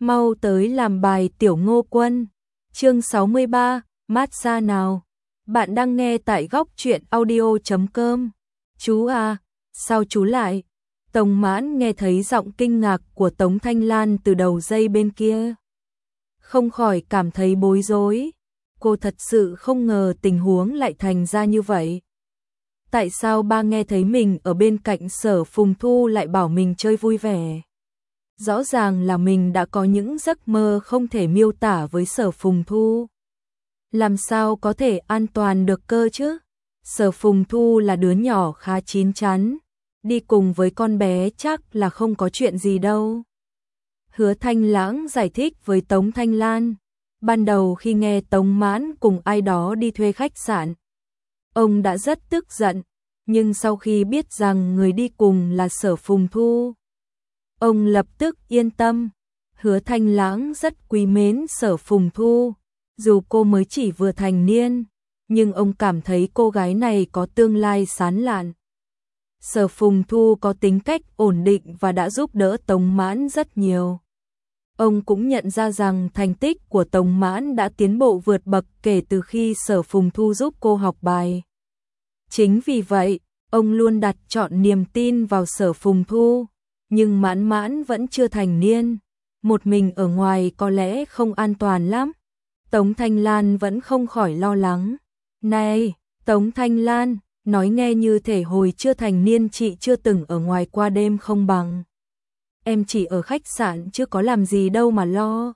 Mau tới làm bài Tiểu Ngô Quân. Chương 63, massage nào. Bạn đang nghe tại góc truyện audio.com. Chú à, sao chú lại? Tống Mãn nghe thấy giọng kinh ngạc của Tống Thanh Lan từ đầu dây bên kia. Không khỏi cảm thấy bối rối. Cô thật sự không ngờ tình huống lại thành ra như vậy. Tại sao ba nghe thấy mình ở bên cạnh Sở Phùng Thu lại bảo mình chơi vui vẻ? Rõ ràng là mình đã có những giấc mơ không thể miêu tả với Sở Phùng Thu. Làm sao có thể an toàn được cơ chứ? Sở Phùng Thu là đứa nhỏ khá chín chắn, đi cùng với con bé chắc là không có chuyện gì đâu. Hứa Thanh Lãng giải thích với Tống Thanh Lan. Ban đầu khi nghe Tống Mãn cùng ai đó đi thuê khách sạn, ông đã rất tức giận, nhưng sau khi biết rằng người đi cùng là Sở Phùng Thu, ông lập tức yên tâm. Hứa Thanh Lãng rất quý mến Sở Phùng Thu, dù cô mới chỉ vừa thành niên, nhưng ông cảm thấy cô gái này có tương lai sáng lạn. Sở Phùng Thu có tính cách ổn định và đã giúp đỡ Tống Mãn rất nhiều. Ông cũng nhận ra rằng thành tích của Tống Mãn đã tiến bộ vượt bậc kể từ khi Sở Phùng Thu giúp cô học bài. Chính vì vậy, ông luôn đặt trọn niềm tin vào Sở Phùng Thu, nhưng Mãn Mãn vẫn chưa thành niên, một mình ở ngoài có lẽ không an toàn lắm. Tống Thanh Lan vẫn không khỏi lo lắng. Này, Tống Thanh Lan, nói nghe như thể hồi chưa thành niên chị chưa từng ở ngoài qua đêm không bằng. Em chỉ ở khách sạn chứ có làm gì đâu mà lo.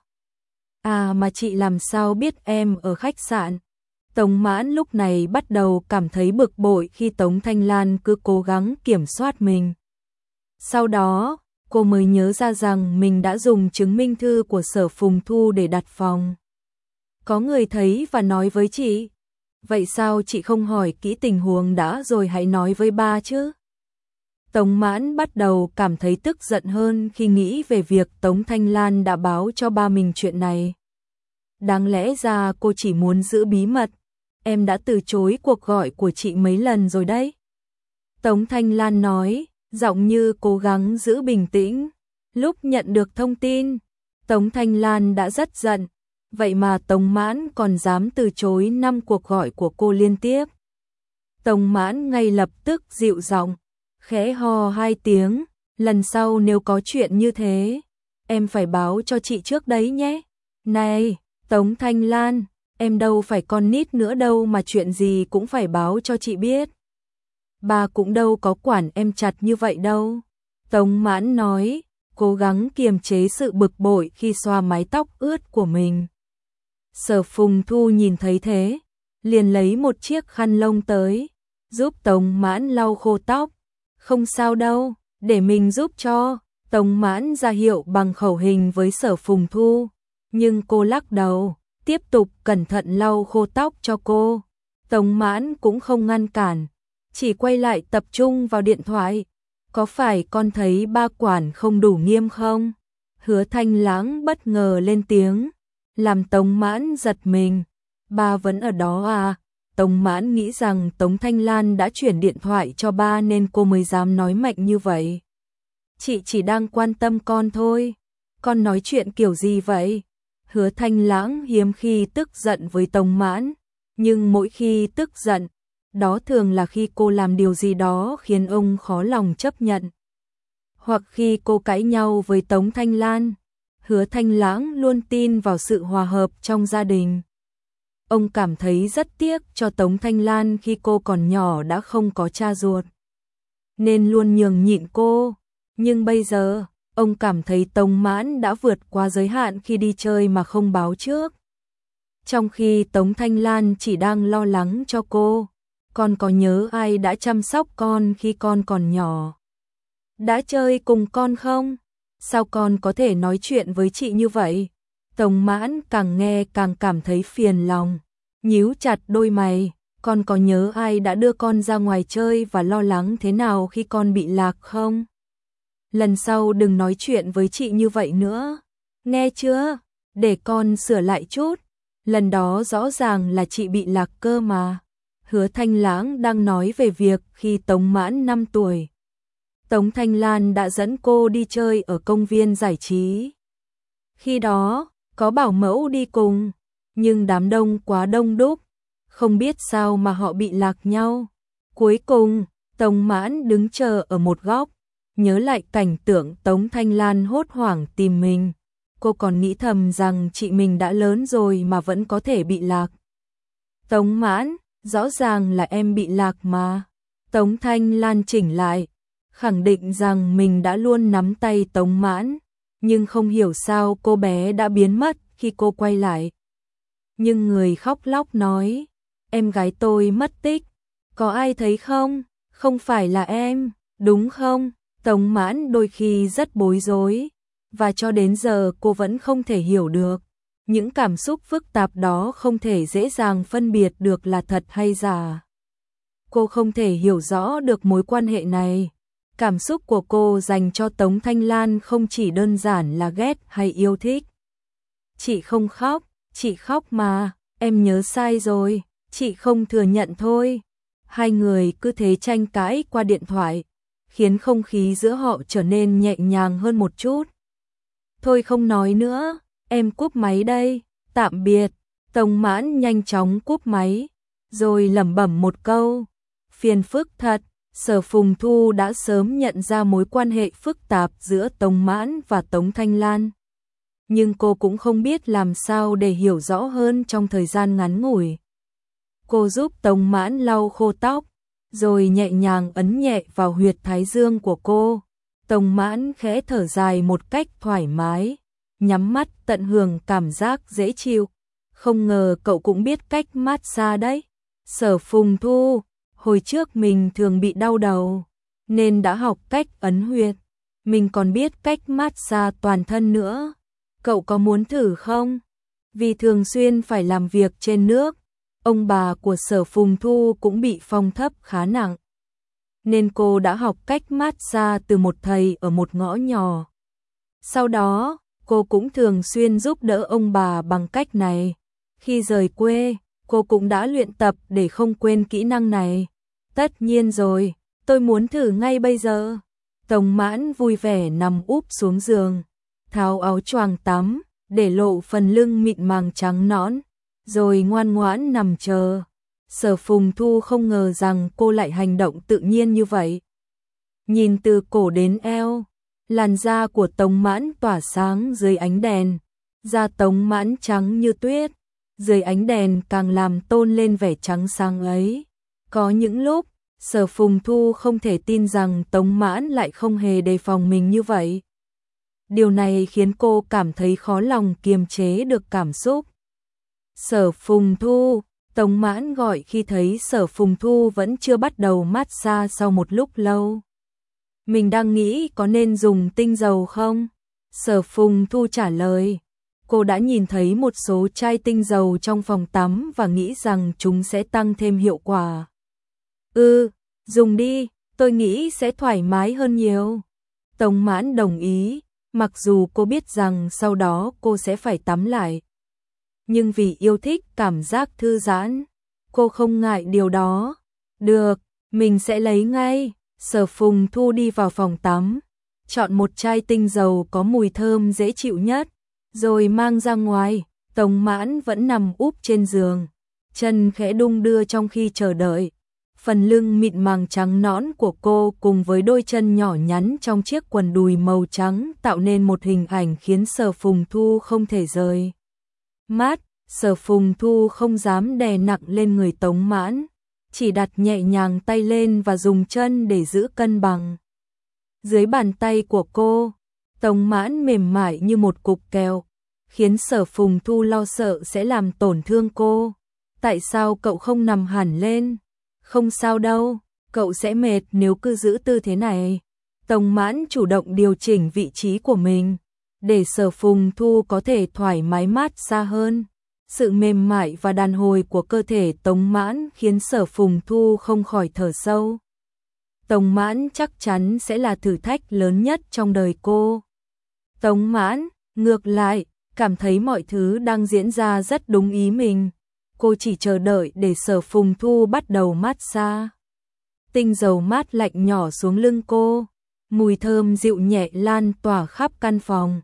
À mà chị làm sao biết em ở khách sạn? Tống Mãn lúc này bắt đầu cảm thấy bực bội khi Tống Thanh Lan cứ cố gắng kiểm soát mình. Sau đó, cô mới nhớ ra rằng mình đã dùng chứng minh thư của Sở Phùng Thu để đặt phòng. Có người thấy và nói với chị. Vậy sao chị không hỏi kỹ tình huống đã rồi hãy nói với ba chứ? Tống Mãn bắt đầu cảm thấy tức giận hơn khi nghĩ về việc Tống Thanh Lan đã báo cho ba mình chuyện này. Đáng lẽ ra cô chỉ muốn giữ bí mật. Em đã từ chối cuộc gọi của chị mấy lần rồi đấy. Tống Thanh Lan nói, giọng như cố gắng giữ bình tĩnh. Lúc nhận được thông tin, Tống Thanh Lan đã rất giận. Vậy mà Tống Mãn còn dám từ chối 5 cuộc gọi của cô liên tiếp. Tống Mãn ngay lập tức dịu giọng, khẽ ho 2 tiếng, lần sau nếu có chuyện như thế, em phải báo cho chị trước đấy nhé. Này, Tống Thanh Lan, em đâu phải con nít nữa đâu mà chuyện gì cũng phải báo cho chị biết. Bà cũng đâu có quản em chặt như vậy đâu. Tống Mãn nói, cố gắng kiềm chế sự bực bội khi xoa mái tóc ướt của mình. Sở Phùng Thu nhìn thấy thế, liền lấy một chiếc khăn lông tới, giúp Tống Mãn lau khô tóc. Không sao đâu, để mình giúp cho. Tống Mãn ra hiệu bằng khẩu hình với Sở Phùng Thu, nhưng cô lắc đầu, tiếp tục cẩn thận lau khô tóc cho cô. Tống Mãn cũng không ngăn cản, chỉ quay lại tập trung vào điện thoại. Có phải con thấy ba quản không đủ nghiêm không? Hứa Thanh Lãng bất ngờ lên tiếng, làm Tống Mãn giật mình. Ba vẫn ở đó à? Tống Mãn nghĩ rằng Tống Thanh Lan đã chuyển điện thoại cho ba nên cô mới dám nói mạnh như vậy. Chị chỉ đang quan tâm con thôi. Con nói chuyện kiểu gì vậy? Hứa Thanh Lãng hiếm khi tức giận với Tống Mãn, nhưng mỗi khi tức giận, đó thường là khi cô làm điều gì đó khiến ông khó lòng chấp nhận. Hoặc khi cô cãi nhau với Tống Thanh Lan. Hứa Thanh Lãng luôn tin vào sự hòa hợp trong gia đình. Ông cảm thấy rất tiếc cho Tống Thanh Lan khi cô còn nhỏ đã không có cha ruột, nên luôn nhường nhịn cô. Nhưng bây giờ, ông cảm thấy Tống Mãn đã vượt qua giới hạn khi đi chơi mà không báo trước. Trong khi Tống Thanh Lan chỉ đang lo lắng cho cô, con có nhớ ai đã chăm sóc con khi con còn nhỏ? Đã chơi cùng con không? Sao con có thể nói chuyện với chị như vậy? Tống Mãn càng nghe càng cảm thấy phiền lòng, nhíu chặt đôi mày. Con có nhớ ai đã đưa con ra ngoài chơi và lo lắng thế nào khi con bị lạc không? Lần sau đừng nói chuyện với chị như vậy nữa, nghe chưa? Để con sửa lại chút. Lần đó rõ ràng là chị bị lạc cơ mà. Hứa Thanh Lãng đang nói về việc khi Tống Mãn 5 tuổi, Tống Thanh Lan đã dẫn cô đi chơi ở công viên giải trí. Khi đó, có bảo mẫu đi cùng, nhưng đám đông quá đông đúc, không biết sao mà họ bị lạc nhau. Cuối cùng, Tống Mãn đứng chờ ở một góc, nhớ lại cảnh tượng Tống Thanh Lan hốt hoảng tìm mình. Cô còn nghĩ thầm rằng chị mình đã lớn rồi mà vẫn có thể bị lạc. Tống Mãn, rõ ràng là em bị lạc mà. Tống Thanh Lan chỉnh lại, khẳng định rằng mình đã luôn nắm tay Tống Mãn, nhưng không hiểu sao cô bé đã biến mất khi cô quay lại. Nhưng người khóc lóc nói, em gái tôi mất tích, có ai thấy không? Không phải là em, đúng không? Tống Mãn đôi khi rất bối rối, và cho đến giờ cô vẫn không thể hiểu được. Những cảm xúc phức tạp đó không thể dễ dàng phân biệt được là thật hay giả. Cô không thể hiểu rõ được mối quan hệ này. Cảm xúc của cô dành cho Tống Thanh Lan không chỉ đơn giản là ghét hay yêu thích. Chị không khóc, chị khóc mà, em nhớ sai rồi, chị không thừa nhận thôi. Hai người cứ thế tranh cãi qua điện thoại, khiến không khí giữa họ trở nên nhẹ nhàng hơn một chút. Thôi không nói nữa, em cúp máy đây, tạm biệt. Tống Mãn nhanh chóng cúp máy, rồi lẩm bẩm một câu, phiền phức thật. Sở Phùng Thu đã sớm nhận ra mối quan hệ phức tạp giữa Tống Mãn và Tống Thanh Lan. Nhưng cô cũng không biết làm sao để hiểu rõ hơn trong thời gian ngắn ngủi. Cô giúp Tống Mãn lau khô tóc, rồi nhẹ nhàng ấn nhẹ vào huyệt thái dương của cô. Tống Mãn khẽ thở dài một cách thoải mái, nhắm mắt tận hưởng cảm giác dễ chịu. Không ngờ cậu cũng biết cách massage đấy. Sở Phùng Thu, hồi trước mình thường bị đau đầu, nên đã học cách ấn huyệt. Mình còn biết cách massage toàn thân nữa. Cậu có muốn thử không? Vì thường xuyên phải làm việc trên nước, ông bà của Sở Phùng Thu cũng bị phong thấp khá nặng, nên cô đã học cách massage từ một thầy ở một ngõ nhỏ. Sau đó, cô cũng thường xuyên giúp đỡ ông bà bằng cách này. Khi rời quê, cô cũng đã luyện tập để không quên kỹ năng này. Tất nhiên rồi, tôi muốn thử ngay bây giờ. Tống Mãn vui vẻ nằm úp xuống giường, tháo áo choàng tắm, để lộ phần lưng mịn màng trắng nõn, rồi ngoan ngoãn nằm chờ. Sở Phùng Thu không ngờ rằng cô lại hành động tự nhiên như vậy. Nhìn từ cổ đến eo, làn da của Tống Mãn tỏa sáng dưới ánh đèn, da Tống Mãn trắng như tuyết, dưới ánh đèn càng làm tôn lên vẻ trắng sáng ấy. Có những lúc, Sở Phùng Thu không thể tin rằng Tống Mãn lại không hề đề phòng mình như vậy. Điều này khiến cô cảm thấy khó lòng kiềm chế được cảm xúc. Sở Phùng Thu, Tống Mãn gọi khi thấy Sở Phùng Thu vẫn chưa bắt đầu massage sau một lúc lâu. Mình đang nghĩ có nên dùng tinh dầu không? Sở Phùng Thu trả lời. Cô đã nhìn thấy một số chai tinh dầu trong phòng tắm và nghĩ rằng chúng sẽ tăng thêm hiệu quả. Dùng đi, tôi nghĩ sẽ thoải mái hơn nhiều. Tống Mãn đồng ý, mặc dù cô biết rằng sau đó cô sẽ phải tắm lại. Nhưng vì yêu thích cảm giác thư giãn, cô không ngại điều đó. Được, mình sẽ lấy ngay. Sở Phùng Thu đi vào phòng tắm, chọn một chai tinh dầu có mùi thơm dễ chịu nhất, rồi mang ra ngoài. Tống Mãn vẫn nằm úp trên giường, chân khẽ đung đưa trong khi chờ đợi. Phần lưng mịn màng trắng nõn của cô cùng với đôi chân nhỏ nhắn trong chiếc quần đùi màu trắng tạo nên một hình ảnh khiến Sở Phùng Thu không thể rời mắt. Sở Phùng Thu không dám đè nặng lên người Tống Mãn, chỉ đặt nhẹ nhàng tay lên và dùng chân để giữ cân bằng. Dưới bàn tay của cô, Tống Mãn mềm mại như một cục kẹo, khiến Sở Phùng Thu lo sợ sẽ làm tổn thương cô. Tại sao cậu không nằm hẳn lên? Không sao đâu, cậu sẽ mệt nếu cứ giữ tư thế này. Tống Mãn chủ động điều chỉnh vị trí của mình, để Sở Phùng Thu có thể thoải mái massage hơn. Sự mềm mại và đàn hồi của cơ thể Tống Mãn khiến Sở Phùng Thu không khỏi thở sâu. Tống Mãn chắc chắn sẽ là thử thách lớn nhất trong đời cô. Tống Mãn, ngược lại, cảm thấy mọi thứ đang diễn ra rất đúng ý mình. Cô chỉ chờ đợi để Sở Phùng Thu bắt đầu massage. Tinh dầu mát lạnh nhỏ xuống lưng cô, mùi thơm dịu nhẹ lan tỏa khắp căn phòng.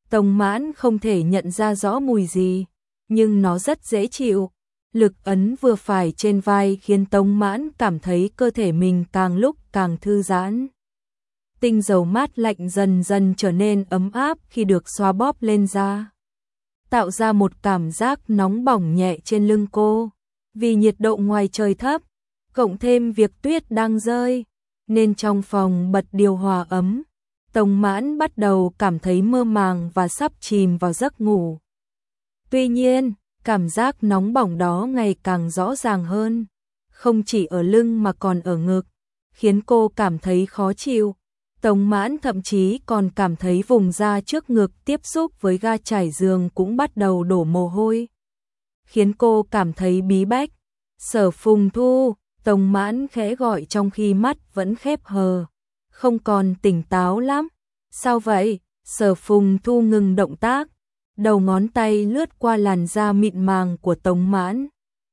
Tống Mãn không thể nhận ra rõ mùi gì, nhưng nó rất dễ chịu. Lực ấn vừa phải trên vai khiến Tống Mãn cảm thấy cơ thể mình càng lúc càng thư giãn. Tinh dầu mát lạnh dần dần trở nên ấm áp khi được xoa bóp lên da, tạo ra một cảm giác nóng bỏng nhẹ trên lưng cô. Vì nhiệt độ ngoài trời thấp, cộng thêm việc tuyết đang rơi, nên trong phòng bật điều hòa ấm. Tống Mãn bắt đầu cảm thấy mơ màng và sắp chìm vào giấc ngủ. Tuy nhiên, cảm giác nóng bỏng đó ngày càng rõ ràng hơn, không chỉ ở lưng mà còn ở ngực, khiến cô cảm thấy khó chịu. Tống Mãn thậm chí còn cảm thấy vùng da trước ngực tiếp xúc với ga trải giường cũng bắt đầu đổ mồ hôi, khiến cô cảm thấy bí bách. Sở Phùng Thu, Tống Mãn khẽ gọi trong khi mắt vẫn khép hờ, không còn tỉnh táo lắm. Sao vậy? Sở Phùng Thu ngừng động tác, đầu ngón tay lướt qua làn da mịn màng của Tống Mãn.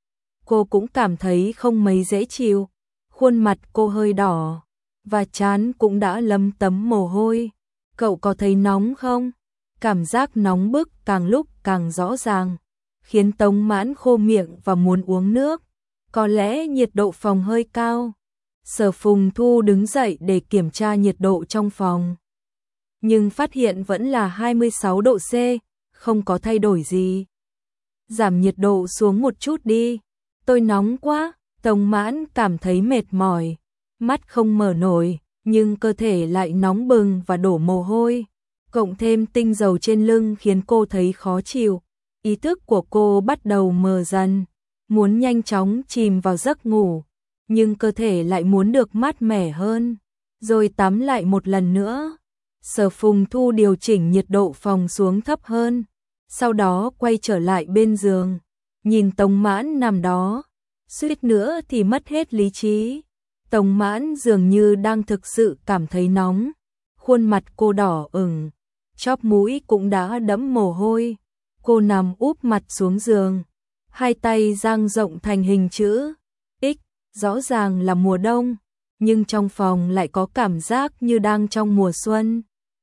Cô cũng cảm thấy không mấy dễ chịu, khuôn mặt cô hơi đỏ, và trán cũng đã lấm tấm mồ hôi. Cậu có thấy nóng không? Cảm giác nóng bức càng lúc càng rõ ràng, khiến Tống Mãn khô miệng và muốn uống nước. Có lẽ nhiệt độ phòng hơi cao. Sở Phùng Thu đứng dậy để kiểm tra nhiệt độ trong phòng, nhưng phát hiện vẫn là 26 độ C, không có thay đổi gì. Giảm nhiệt độ xuống một chút đi. Tôi nóng quá. Tống Mãn cảm thấy mệt mỏi, mắt không mở nổi, nhưng cơ thể lại nóng bừng và đổ mồ hôi. Cộng thêm tinh dầu trên lưng khiến cô thấy khó chịu. Ý thức của cô bắt đầu mờ dần, muốn nhanh chóng chìm vào giấc ngủ, nhưng cơ thể lại muốn được mát mẻ hơn, rồi tắm lại một lần nữa. Sở Phùng Thu điều chỉnh nhiệt độ phòng xuống thấp hơn, sau đó quay trở lại bên giường, nhìn Tống Mãn nằm đó, suýt nữa thì mất hết lý trí. Tống Mãn dường như đang thực sự cảm thấy nóng, khuôn mặt cô đỏ ửng, chóp mũi cũng đã đẫm mồ hôi. Cô nằm úp mặt xuống giường, hai tay dang rộng thành hình chữ X, rõ ràng là mùa đông, nhưng trong phòng lại có cảm giác như đang trong mùa xuân.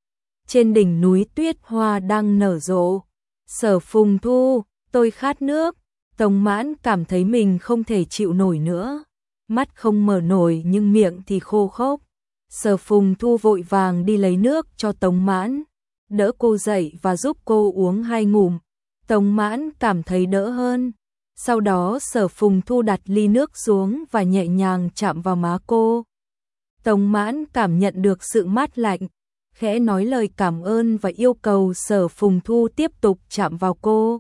Trên đỉnh núi tuyết hoa đang nở rộ. Sở Phùng Thu, tôi khát nước. Tống Mãn cảm thấy mình không thể chịu nổi nữa, mắt không mở nổi nhưng miệng thì khô khốc. Sở Phùng Thu vội vàng đi lấy nước cho Tống Mãn, đỡ cô dậy và giúp cô uống 2 ngụm. Tống Mãn cảm thấy đỡ hơn. Sau đó Sở Phùng Thu đặt ly nước xuống và nhẹ nhàng chạm vào má cô. Tống Mãn cảm nhận được sự mát lạnh, khẽ nói lời cảm ơn và yêu cầu Sở Phùng Thu tiếp tục chạm vào cô.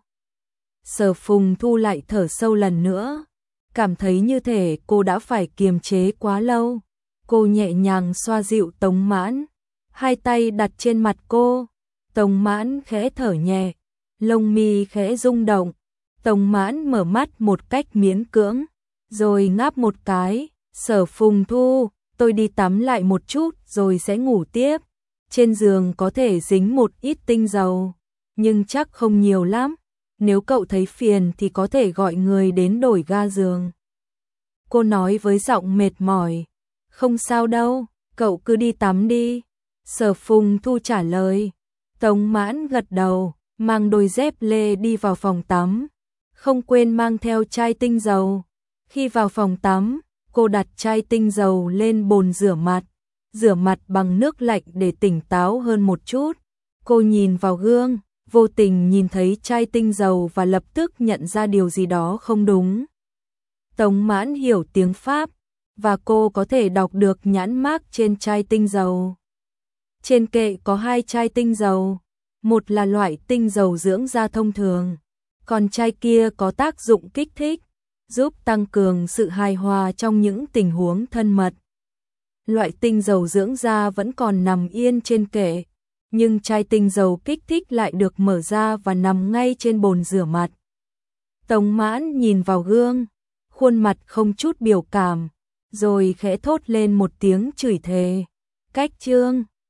Sở Phùng Thu lại thở sâu lần nữa, cảm thấy như thể cô đã phải kiềm chế quá lâu. Cô nhẹ nhàng xoa dịu Tống Mãn, hai tay đặt trên mặt cô. Tống Mãn khẽ thở nhẹ, lông mi khẽ rung động. Tống Mãn mở mắt một cách miễn cưỡng, rồi ngáp một cái. Sở Phùng Thu, tôi đi tắm lại một chút rồi sẽ ngủ tiếp. Trên giường có thể dính một ít tinh dầu, nhưng chắc không nhiều lắm. Nếu cậu thấy phiền thì có thể gọi người đến đổi ga giường. Cô nói với giọng mệt mỏi. Không sao đâu, cậu cứ đi tắm đi. Sở Phùng Thu trả lời. Tống Mãn gật đầu, mang đôi dép lê đi vào phòng tắm, không quên mang theo chai tinh dầu. Khi vào phòng tắm, cô đặt chai tinh dầu lên bồn rửa mặt bằng nước lạnh để tỉnh táo hơn một chút. Cô nhìn vào gương, vô tình nhìn thấy chai tinh dầu và lập tức nhận ra điều gì đó không đúng. Tống Mãn hiểu tiếng Pháp, và cô có thể đọc được nhãn mác trên chai tinh dầu. Trên kệ có 2 chai tinh dầu, một là loại tinh dầu dưỡng da thông thường, còn chai kia có tác dụng kích thích, giúp tăng cường sự hài hòa trong những tình huống thân mật. Loại tinh dầu dưỡng da vẫn còn nằm yên trên kệ, nhưng chai tinh dầu kích thích lại được mở ra và nằm ngay trên bồn rửa mặt. Tống Mãn nhìn vào gương, khuôn mặt không chút biểu cảm, rồi khẽ thốt lên một tiếng chửi thề. Cách chương